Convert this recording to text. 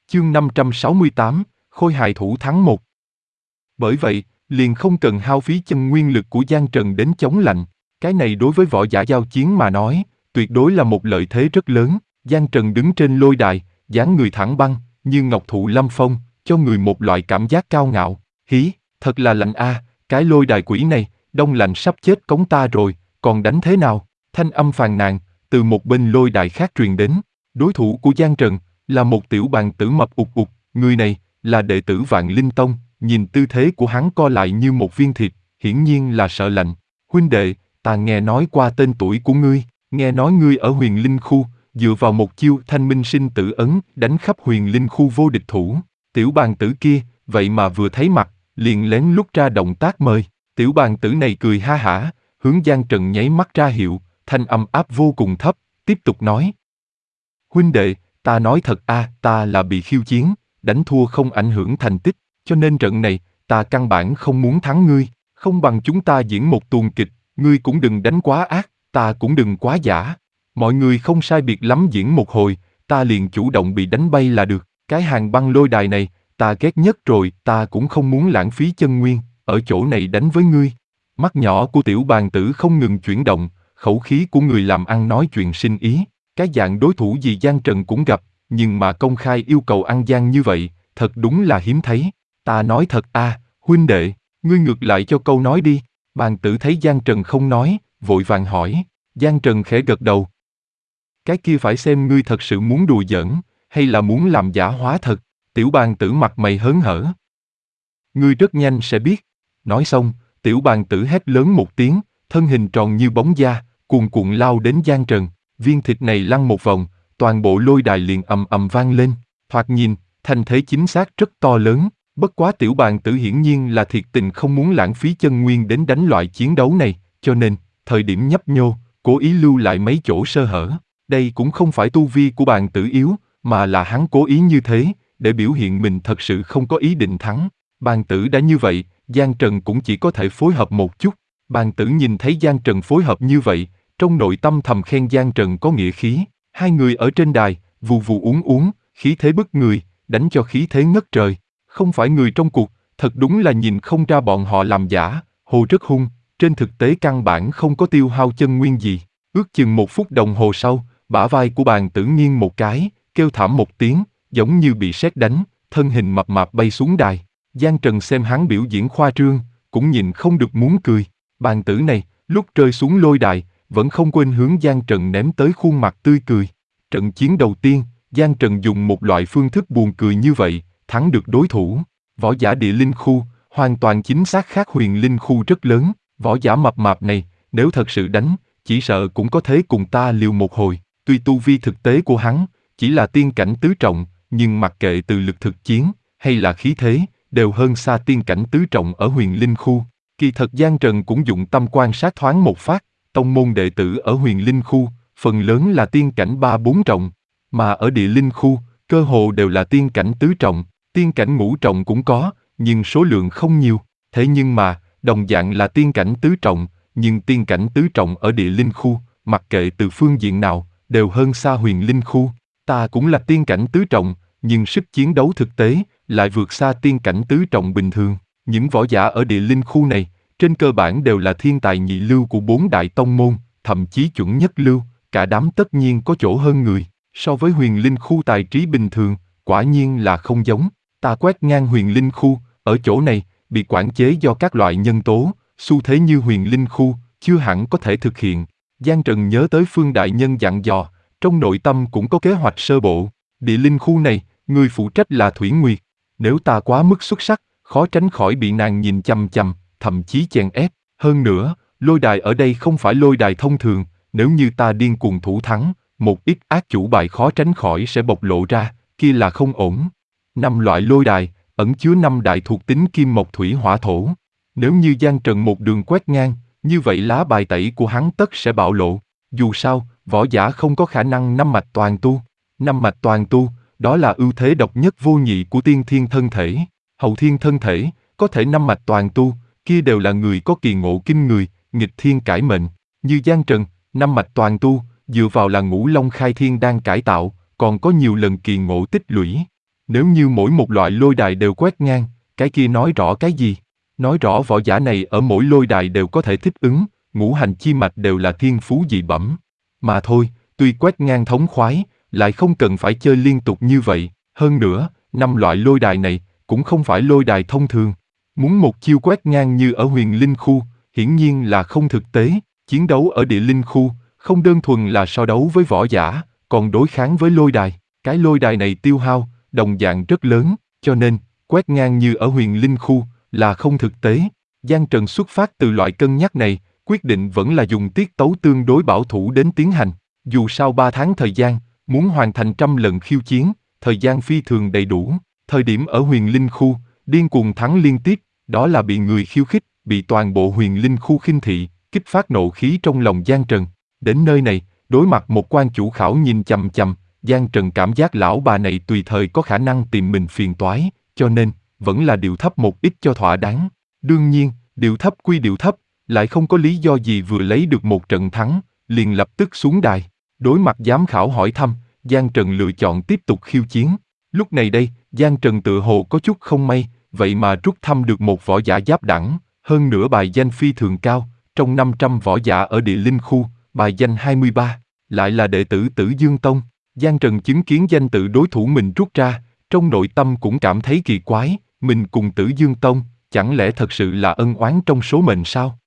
Chương 568, Khôi hài thủ thắng 1. Bởi vậy, liền không cần hao phí chân nguyên lực của Giang Trần đến chống lạnh. Cái này đối với võ giả giao chiến mà nói, tuyệt đối là một lợi thế rất lớn. Giang Trần đứng trên lôi đài, dáng người thẳng băng, như ngọc thụ lâm phong, cho người một loại cảm giác cao ngạo. Hí, thật là lạnh a, cái lôi đài quỷ này, đông lạnh sắp chết cống ta rồi, còn đánh thế nào? Thanh âm phàn nàn, từ một bên lôi đài khác truyền đến. Đối thủ của Giang Trần, là một tiểu bàn tử mập ục ục, người này, là đệ tử Vạn Linh Tông, nhìn tư thế của hắn co lại như một viên thịt, hiển nhiên là sợ lạnh. Huynh đệ, ta nghe nói qua tên tuổi của ngươi, nghe nói ngươi ở Huyền Linh Khu, dựa vào một chiêu Thanh Minh Sinh Tử Ấn, đánh khắp Huyền Linh Khu vô địch thủ. Tiểu bàn tử kia, vậy mà vừa thấy mặt, liền lén lút ra động tác mời. Tiểu bàn tử này cười ha hả, hướng Giang Trần nháy mắt ra hiệu, thanh âm áp vô cùng thấp, tiếp tục nói. Huynh đệ, ta nói thật ta là bị khiêu chiến, đánh thua không ảnh hưởng thành tích, cho nên trận này, ta căn bản không muốn thắng ngươi, không bằng chúng ta diễn một tuồng kịch, ngươi cũng đừng đánh quá ác, ta cũng đừng quá giả. Mọi người không sai biệt lắm diễn một hồi, ta liền chủ động bị đánh bay là được, cái hàng băng lôi đài này, ta ghét nhất rồi, ta cũng không muốn lãng phí chân nguyên, ở chỗ này đánh với ngươi. Mắt nhỏ của tiểu bàn tử không ngừng chuyển động, khẩu khí của người làm ăn nói chuyện sinh ý. Cái dạng đối thủ gì Giang Trần cũng gặp, nhưng mà công khai yêu cầu ăn gian như vậy, thật đúng là hiếm thấy. Ta nói thật huynh đệ, ngươi ngược lại cho câu nói đi. Bàn tử thấy Giang Trần không nói, vội vàng hỏi. Giang Trần khẽ gật đầu. Cái kia phải xem ngươi thật sự muốn đùa giỡn, hay là muốn làm giả hóa thật. Tiểu bàn tử mặt mày hớn hở. Ngươi rất nhanh sẽ biết. Nói xong, tiểu bàn tử hét lớn một tiếng, thân hình tròn như bóng da, cuồn cuộn lao đến Giang Trần. Viên thịt này lăn một vòng, toàn bộ lôi đài liền ầm ầm vang lên. Thoạt nhìn, thành thế chính xác rất to lớn. Bất quá tiểu bàn tử hiển nhiên là thiệt tình không muốn lãng phí chân nguyên đến đánh loại chiến đấu này, cho nên, thời điểm nhấp nhô, cố ý lưu lại mấy chỗ sơ hở. Đây cũng không phải tu vi của bàn tử yếu, mà là hắn cố ý như thế, để biểu hiện mình thật sự không có ý định thắng. Bàn tử đã như vậy, Giang Trần cũng chỉ có thể phối hợp một chút. Bàn tử nhìn thấy Giang Trần phối hợp như vậy, trong nội tâm thầm khen Giang Trần có nghĩa khí. Hai người ở trên đài, vù vù uống, khí thế bức người, đánh cho khí thế ngất trời. Không phải người trong cuộc, thật đúng là nhìn không ra bọn họ làm giả, hồ rất hung, trên thực tế căn bản không có tiêu hao chân nguyên gì. Ước chừng 1 phút đồng hồ sau, bả vai của bàn tử nghiêng một cái, kêu thảm một tiếng, giống như bị sét đánh, thân hình mập mạp bay xuống đài. Giang Trần xem hắn biểu diễn khoa trương, cũng nhìn không được muốn cười. Bàn tử này, lúc rơi xuống lôi đài, vẫn không quên hướng Giang Trần ném tới khuôn mặt tươi cười. Trận chiến đầu tiên, Giang Trần dùng một loại phương thức buồn cười như vậy, thắng được đối thủ. Võ giả địa linh khu, hoàn toàn chính xác khác huyền linh khu rất lớn. Võ giả mập mạp này, nếu thật sự đánh, chỉ sợ cũng có thể cùng ta liều một hồi. Tuy tu vi thực tế của hắn, chỉ là tiên cảnh tứ trọng, nhưng mặc kệ từ lực thực chiến, hay là khí thế, đều hơn xa tiên cảnh tứ trọng ở huyền linh khu. Kỳ thật Giang Trần cũng dụng tâm quan sát thoáng một phát, tông môn đệ tử ở huyền linh khu, phần lớn là tiên cảnh 3-4 trọng, mà ở địa linh khu, cơ hồ đều là tiên cảnh tứ trọng, tiên cảnh ngũ trọng cũng có, nhưng số lượng không nhiều. Thế nhưng mà, đồng dạng là tiên cảnh tứ trọng, nhưng tiên cảnh tứ trọng ở địa linh khu, mặc kệ từ phương diện nào, đều hơn xa huyền linh khu. Ta cũng là tiên cảnh tứ trọng, nhưng sức chiến đấu thực tế, lại vượt xa tiên cảnh tứ trọng bình thường. Những võ giả ở địa linh khu này, trên cơ bản đều là thiên tài nhị lưu của 4 đại tông môn, thậm chí chuẩn nhất lưu, cả đám tất nhiên có chỗ hơn người. So với huyền linh khu tài trí bình thường, quả nhiên là không giống. Ta quét ngang huyền linh khu, ở chỗ này, bị quản chế do các loại nhân tố, xu thế như huyền linh khu, chưa hẳn có thể thực hiện. Giang Trần nhớ tới Phương Đại Nhân dặn dò, trong nội tâm cũng có kế hoạch sơ bộ. Địa linh khu này, người phụ trách là Thủy Nguyệt. Nếu ta quá mức xuất sắc, khó tránh khỏi bị nàng nhìn chằm chằm, thậm chí chèn ép. Hơn nữa, lôi đài ở đây không phải lôi đài thông thường, nếu như ta điên cuồng thủ thắng, một ít ác chủ bài khó tránh khỏi sẽ bộc lộ ra, kia là không ổn. 5 loại lôi đài, ẩn chứa 5 đại thuộc tính kim mộc thủy hỏa thổ. Nếu như Giang Trần một đường quét ngang, như vậy lá bài tẩy của hắn tất sẽ bạo lộ. Dù sao, võ giả không có khả năng 5 mạch toàn tu. 5 mạch toàn tu, đó là ưu thế độc nhất vô nhị của tiên thiên thân thể. Hậu thiên thân thể, có thể 5 mạch toàn tu, kia đều là người có kỳ ngộ kinh người, nghịch thiên cải mệnh. Như Giang Trần, 5 mạch toàn tu, dựa vào là Ngũ Long Khai Thiên đang cải tạo, còn có nhiều lần kỳ ngộ tích lũy. Nếu như mỗi một loại lôi đài đều quét ngang, cái kia nói rõ cái gì? Nói rõ võ giả này ở mỗi lôi đài đều có thể thích ứng, ngũ hành chi mạch đều là thiên phú dị bẩm. Mà thôi, tuy quét ngang thống khoái, lại không cần phải chơi liên tục như vậy. Hơn nữa, 5 loại lôi đài này cũng không phải lôi đài thông thường. Muốn một chiêu quét ngang như ở huyền linh khu, hiển nhiên là không thực tế. Chiến đấu ở địa linh khu, không đơn thuần là so đấu với võ giả, còn đối kháng với lôi đài. Cái lôi đài này tiêu hao, đồng dạng rất lớn, cho nên, quét ngang như ở huyền linh khu, là không thực tế. Giang Trần xuất phát từ loại cân nhắc này, quyết định vẫn là dùng tiết tấu tương đối bảo thủ đến tiến hành. Dù sau 3 tháng thời gian, muốn hoàn thành 100 lần khiêu chiến, thời gian phi thường đầy đủ. Thời điểm ở huyền linh khu, điên cuồng thắng liên tiếp, đó là bị người khiêu khích, bị toàn bộ huyền linh khu khinh thị, kích phát nộ khí trong lòng Giang Trần. Đến nơi này, đối mặt một quan chủ khảo nhìn chằm chằm, Giang Trần cảm giác lão bà này tùy thời có khả năng tìm mình phiền toái, cho nên, vẫn là điệu thấp một ít cho thỏa đáng. Đương nhiên, điệu thấp quy điệu thấp, lại không có lý do gì vừa lấy được một trận thắng, liền lập tức xuống đài. Đối mặt giám khảo hỏi thăm, Giang Trần lựa chọn tiếp tục khiêu chiến. Lúc này đây, Giang Trần tự hồ có chút không may, vậy mà rút thăm được một võ giả giáp đẳng, hơn nữa bài danh phi thường cao, trong 500 võ giả ở địa linh khu, bài danh 23, lại là đệ tử Tử Dương Tông. Giang Trần chứng kiến danh tự đối thủ mình rút ra, trong nội tâm cũng cảm thấy kỳ quái, mình cùng Tử Dương Tông, chẳng lẽ thật sự là ân oán trong số mệnh sao?